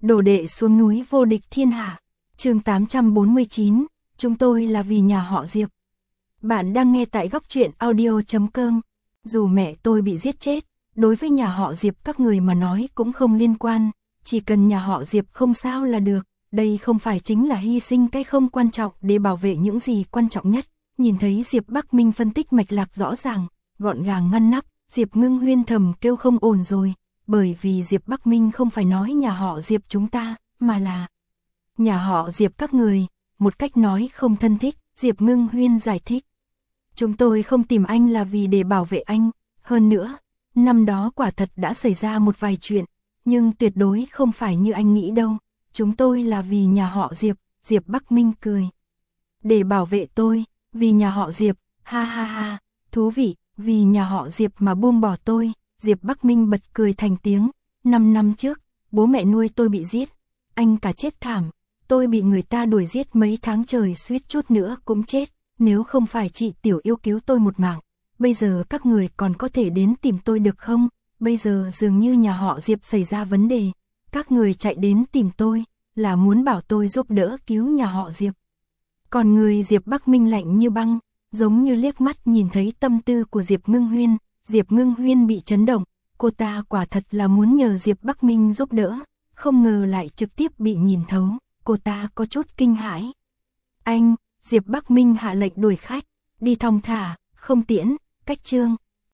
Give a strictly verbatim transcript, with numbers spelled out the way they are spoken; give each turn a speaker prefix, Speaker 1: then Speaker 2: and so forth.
Speaker 1: Đồ đệ xuống núi vô địch thiên hạ. Chương tám trăm bốn mươi chín, chúng tôi là vì nhà họ Diệp. Bạn đang nghe tại góc truyện audio chấm com. Dù mẹ tôi bị giết chết, đối với nhà họ Diệp các người mà nói cũng không liên quan, chỉ cần nhà họ Diệp không sao là được. Đây không phải chính là hy sinh cái không quan trọng để bảo vệ những gì quan trọng nhất. Nhìn thấy Diệp Bắc Minh phân tích mạch lạc rõ ràng, gọn gàng ngăn nắp, Diệp Ngưng Huyên thầm kêu không ổn rồi, bởi vì Diệp Bắc Minh không phải nói nhà họ Diệp chúng ta, mà là nhà họ Diệp các người, một cách nói không thân thích. Diệp Ngưng Huyên giải thích. Chúng tôi không tìm anh là vì để bảo vệ anh, hơn nữa, năm đó quả thật đã xảy ra một vài chuyện, nhưng tuyệt đối không phải như anh nghĩ đâu. Chúng tôi là vì nhà họ Diệp. Diệp Bắc Minh cười. Để bảo vệ tôi, vì nhà họ Diệp, ha ha ha, thú vị, vì nhà họ Diệp mà buông bỏ tôi. Diệp Bắc Minh bật cười thành tiếng. Năm năm trước, bố mẹ nuôi tôi bị giết, anh cả chết thảm, tôi bị người ta đuổi giết mấy tháng trời suýt chút nữa cũng chết. Nếu không phải chị Tiểu Yêu cứu tôi một mạng, bây giờ các người còn có thể đến tìm tôi được không? Bây giờ dường như nhà họ Diệp xảy ra vấn đề, các người chạy đến tìm tôi, là muốn bảo tôi giúp đỡ cứu nhà họ Diệp. Còn người Diệp Bắc Minh lạnh như băng, giống như liếc mắt nhìn thấy tâm tư của Diệp Ngưng Huyên. Diệp Ngưng Huyên bị chấn động, cô ta quả thật là muốn nhờ Diệp Bắc Minh giúp đỡ, không ngờ lại trực tiếp bị nhìn thấu, cô ta có chút kinh hãi. Anh, Diệp Bắc Minh hạ lệnh đuổi khách, đi thong thả, không tiễn, cách chương.